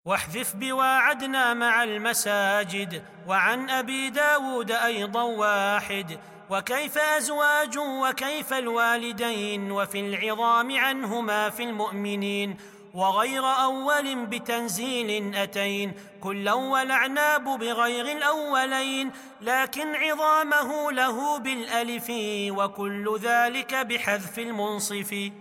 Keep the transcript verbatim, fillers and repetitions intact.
واحذف بواعدنا مع المساجد. وعن أبي داود أيضا واحد. وكيف أزواج وكيف الوالدين وفي العظام عنهما في المؤمنين وغير أول بتنزيل أتين كلا والأعناب بغير الأولين لكن عظامه له بالألف وكل ذلك بحذف المنصف.